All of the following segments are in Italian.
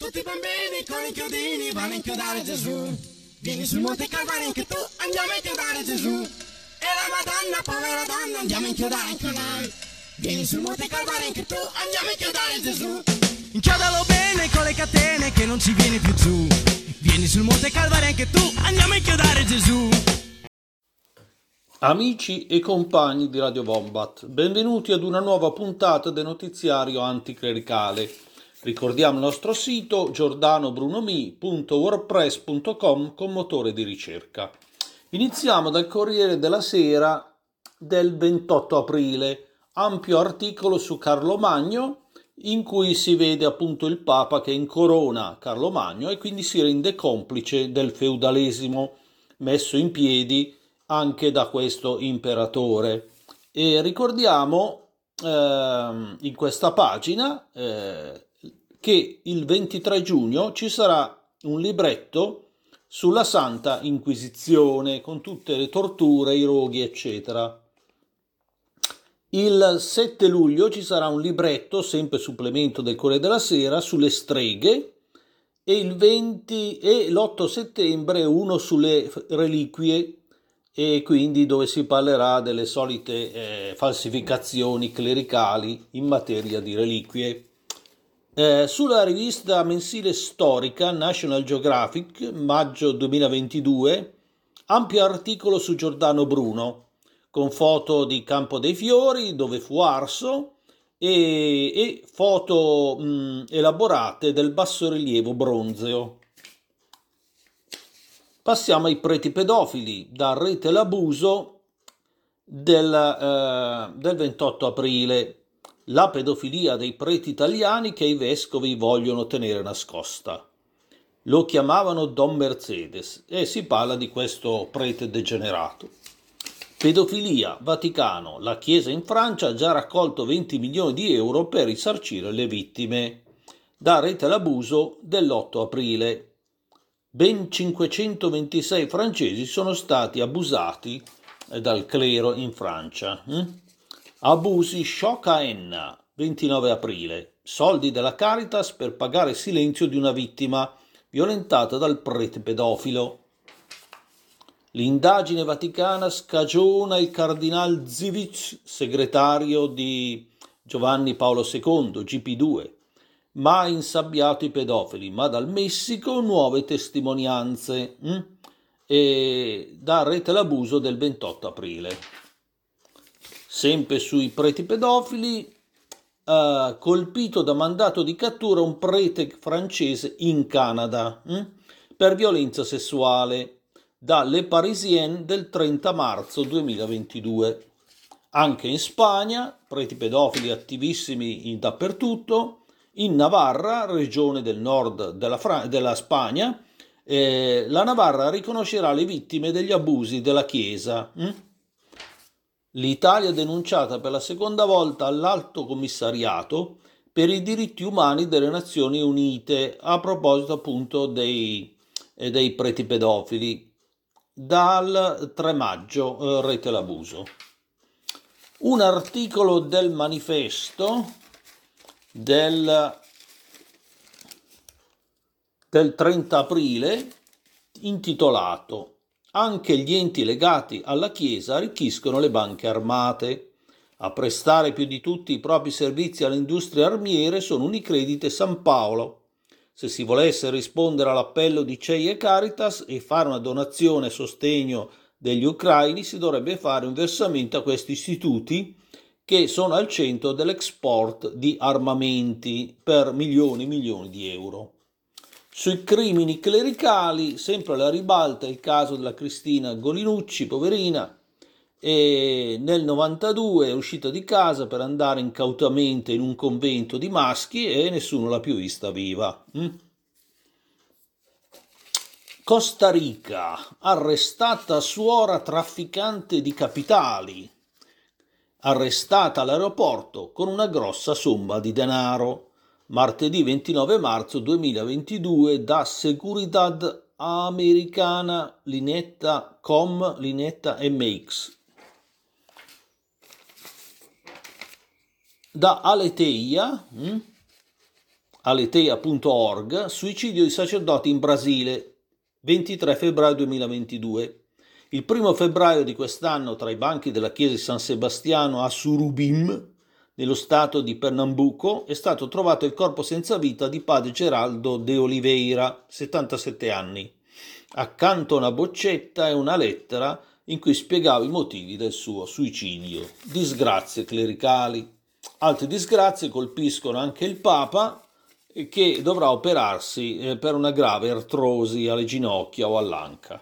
Tutti i bambini con i chiodini vanno a inchiodare Gesù. Vieni sul Monte Calvario anche tu, andiamo a inchiodare Gesù. E la Madonna, povera donna, andiamo a inchiodare anche noi. Vieni sul Monte Calvario anche tu, andiamo a inchiodare Gesù. Inchiodalo bene con le catene che non ci vieni più giù. Vieni sul Monte Calvario anche tu, andiamo a inchiodare Gesù. Amici e compagni di Radio Wombat, benvenuti ad una nuova puntata del notiziario anticlericale. Ricordiamo il nostro sito giordanobrunomi.wordpress.com con motore di ricerca. Iniziamo dal Corriere della Sera del 28 aprile, ampio articolo su Carlo Magno in cui si vede appunto il Papa che incorona Carlo Magno e quindi si rende complice del feudalesimo messo in piedi anche da questo imperatore. E ricordiamo in questa pagina che il 23 giugno ci sarà un libretto sulla Santa Inquisizione con tutte le torture, i roghi eccetera. Il 7 luglio ci sarà un libretto, sempre supplemento del Corriere della Sera, sulle streghe e il 20 e l'8 settembre uno sulle reliquie e quindi dove si parlerà delle solite falsificazioni clericali in materia di reliquie. Sulla rivista mensile storica National Geographic, maggio 2022, ampio articolo su Giordano Bruno, con foto di Campo dei Fiori, dove fu arso, e foto elaborate del bassorilievo bronzeo. Passiamo ai preti pedofili, da Rete l'abuso del 28 aprile. La pedofilia dei preti italiani che i vescovi vogliono tenere nascosta. Lo chiamavano Don Mercedes e si parla di questo prete degenerato. Pedofilia, Vaticano. La Chiesa in Francia ha già raccolto 20 milioni di euro per risarcire le vittime. Da Rete l'abuso dell'8 aprile. Ben 526 francesi sono stati abusati dal clero in Francia. Abusi shock a Enna, 29 aprile. Soldi della Caritas per pagare silenzio di una vittima violentata dal prete pedofilo. L'indagine vaticana scagiona il cardinal Zivic, segretario di Giovanni Paolo II, GP2. Mai insabbiato i pedofili, ma dal Messico nuove testimonianze. E da Rete l'abuso del 28 aprile. Sempre sui preti pedofili, colpito da mandato di cattura un prete francese in Canada per violenza sessuale, da Le Parisien del 30 marzo 2022. Anche in Spagna, preti pedofili attivissimi dappertutto. In Navarra, regione del nord della Spagna, la Navarra riconoscerà le vittime degli abusi della Chiesa. L'Italia è denunciata per la seconda volta all'Alto Commissariato per i diritti umani delle Nazioni Unite a proposito appunto dei preti pedofili. Dal 3 maggio Rete l'abuso. Un articolo del Manifesto del 30 aprile intitolato Anche gli enti legati alla Chiesa arricchiscono le banche armate. A prestare più di tutti i propri servizi alle industrie armiere sono Unicredit e San Paolo. Se si volesse rispondere all'appello di CEI e Caritas e fare una donazione a sostegno degli ucraini, si dovrebbe fare un versamento a questi istituti che sono al centro dell'export di armamenti per milioni e milioni di euro. Sui crimini clericali, sempre alla ribalta il caso della Cristina Golinucci, poverina, e nel 92 è uscita di casa per andare incautamente in un convento di maschi e nessuno l'ha più vista viva. Costa Rica, arrestata suora trafficante di capitali, arrestata all'aeroporto con una grossa somma di denaro. Martedì 29 marzo 2022 da Seguridad Americana, Linetta MX. Da Aleteia, aletea.org, suicidio di sacerdoti in Brasile, 23 febbraio 2022. Il 1 febbraio di quest'anno, tra i banchi della chiesa di San Sebastiano a Surubim, nello stato di Pernambuco, è stato trovato il corpo senza vita di padre Geraldo de Oliveira, 77 anni. Accanto a una boccetta e una lettera in cui spiegava i motivi del suo suicidio. Disgrazie clericali. Altre disgrazie colpiscono anche il Papa, che dovrà operarsi per una grave artrosi alle ginocchia o all'anca.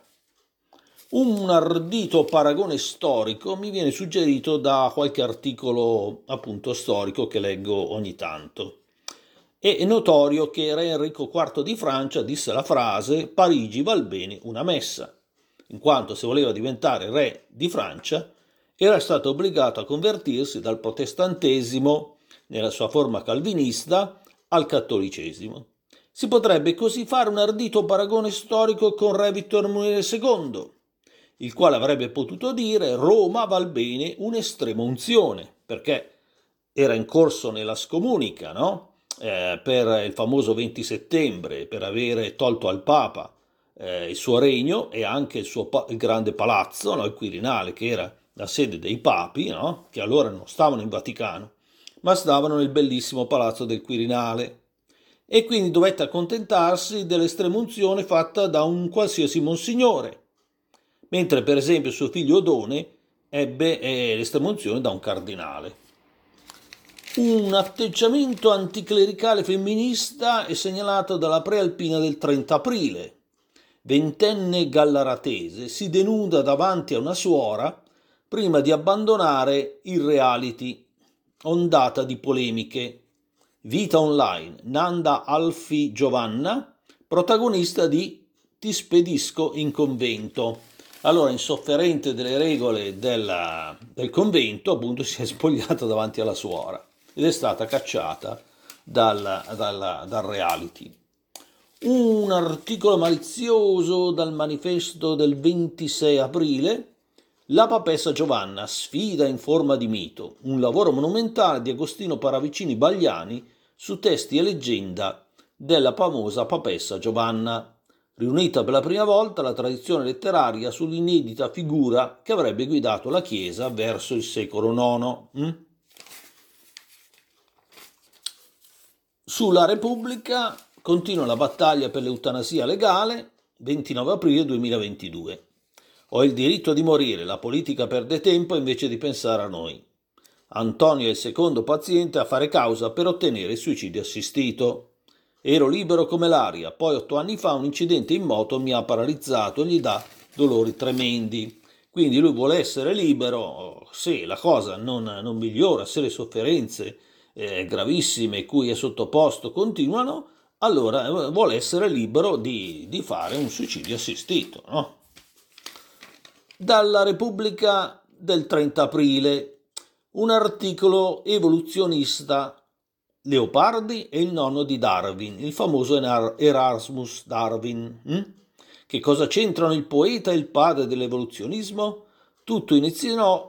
Un ardito paragone storico mi viene suggerito da qualche articolo appunto storico che leggo ogni tanto. È notorio che Re Enrico IV di Francia disse la frase «Parigi val bene una messa», in quanto se voleva diventare re di Francia era stato obbligato a convertirsi dal protestantesimo, nella sua forma calvinista, al cattolicesimo. Si potrebbe così fare un ardito paragone storico con Re Vittorio Emanuele II, il quale avrebbe potuto dire «Roma val bene un'estrema unzione», perché era in corso nella scomunica, no? Per il famoso 20 settembre, per avere tolto al Papa il suo regno e anche il grande palazzo, no? Il Quirinale, che era la sede dei papi, no? Che allora non stavano in Vaticano, ma stavano nel bellissimo palazzo del Quirinale. E quindi dovette accontentarsi dell'estrema unzione fatta da un qualsiasi monsignore, mentre per esempio suo figlio Odone ebbe l'estrema unzione da un cardinale. Un atteggiamento anticlericale femminista è segnalato dalla Prealpina del 30 aprile. Ventenne gallaratese si denuda davanti a una suora prima di abbandonare il reality, ondata di polemiche. Vita online, Nanda Alfi Giovanna, protagonista di Ti spedisco in convento. Allora, insofferente delle regole del convento, appunto, si è spogliata davanti alla suora ed è stata cacciata dal reality. Un articolo malizioso dal manifesto del 26 aprile, La papessa Giovanna, sfida in forma di mito, un lavoro monumentale di Agostino Paravicini Bagliani su testi e leggenda della famosa papessa Giovanna, riunita per la prima volta la tradizione letteraria sull'inedita figura che avrebbe guidato la Chiesa verso il secolo IX. Sulla Repubblica continua la battaglia per l'eutanasia legale, 29 aprile 2022. Ho il diritto di morire, la politica perde tempo invece di pensare a noi. Antonio è il secondo paziente a fare causa per ottenere il suicidio assistito. Ero libero come l'aria, poi 8 anni fa un incidente in moto mi ha paralizzato e gli dà dolori tremendi. Quindi lui vuole essere libero, se la cosa non migliora, se le sofferenze gravissime cui è sottoposto continuano, allora vuole essere libero di fare un suicidio assistito, no? Dalla Repubblica del 30 aprile, un articolo evoluzionista, Leopardi e il nonno di Darwin, il famoso Erasmus Darwin. Che cosa c'entrano il poeta e il padre dell'evoluzionismo? Tutto iniziò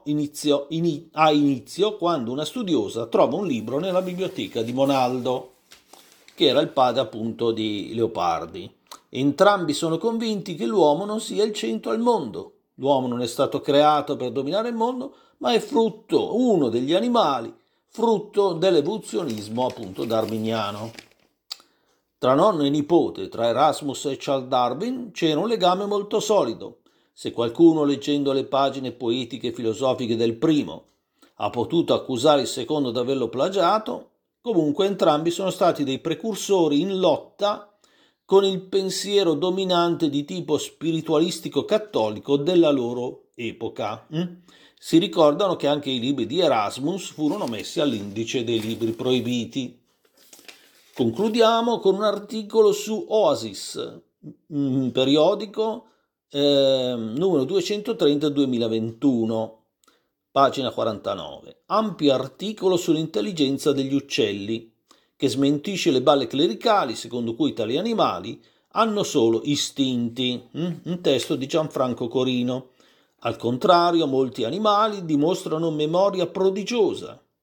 quando una studiosa trova un libro nella biblioteca di Monaldo, che era il padre appunto di Leopardi. Entrambi sono convinti che l'uomo non sia il centro al mondo. L'uomo non è stato creato per dominare il mondo, ma è uno degli animali, frutto dell'evoluzionismo appunto darwiniano. Tra nonno e nipote, tra Erasmus e Charles Darwin, c'era un legame molto solido. Se qualcuno, leggendo le pagine poetiche e filosofiche del primo, ha potuto accusare il secondo di averlo plagiato, comunque entrambi sono stati dei precursori in lotta con il pensiero dominante di tipo spiritualistico cattolico della loro epoca. Si ricordano che anche i libri di Erasmus furono messi all'indice dei libri proibiti. Concludiamo con un articolo su Oasis, un periodico numero 230 2021, pagina 49. Ampio articolo sull'intelligenza degli uccelli, che smentisce le balle clericali secondo cui tali animali hanno solo istinti. Un testo di Gianfranco Corino. Al contrario, molti animali dimostrano memoria prodigiosa.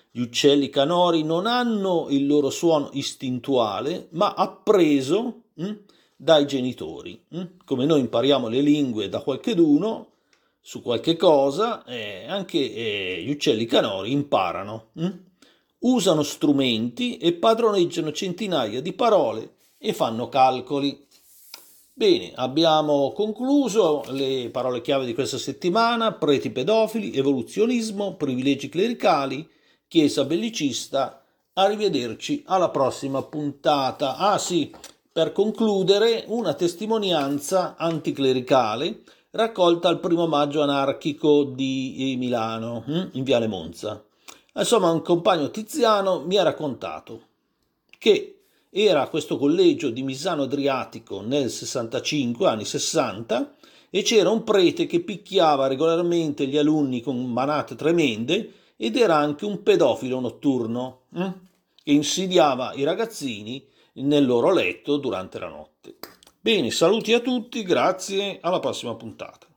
Gli uccelli canori non hanno il loro suono istintuale, ma appreso dai genitori. Come noi impariamo le lingue da qualcheduno, su qualche cosa, anche gli uccelli canori imparano. Usano strumenti e padroneggiano centinaia di parole e fanno calcoli. Bene, abbiamo concluso le parole chiave di questa settimana: preti pedofili, evoluzionismo, privilegi clericali, Chiesa bellicista. Arrivederci alla prossima puntata. Ah sì, per concludere, una testimonianza anticlericale raccolta al 1° maggio anarchico di Milano, in Viale Monza. Insomma, un compagno Tiziano mi ha raccontato che era questo collegio di Misano Adriatico nel 65, anni 60, e c'era un prete che picchiava regolarmente gli alunni con manate tremende ed era anche un pedofilo notturno che insidiava i ragazzini nel loro letto durante la notte. Bene, saluti a tutti, grazie, alla prossima puntata.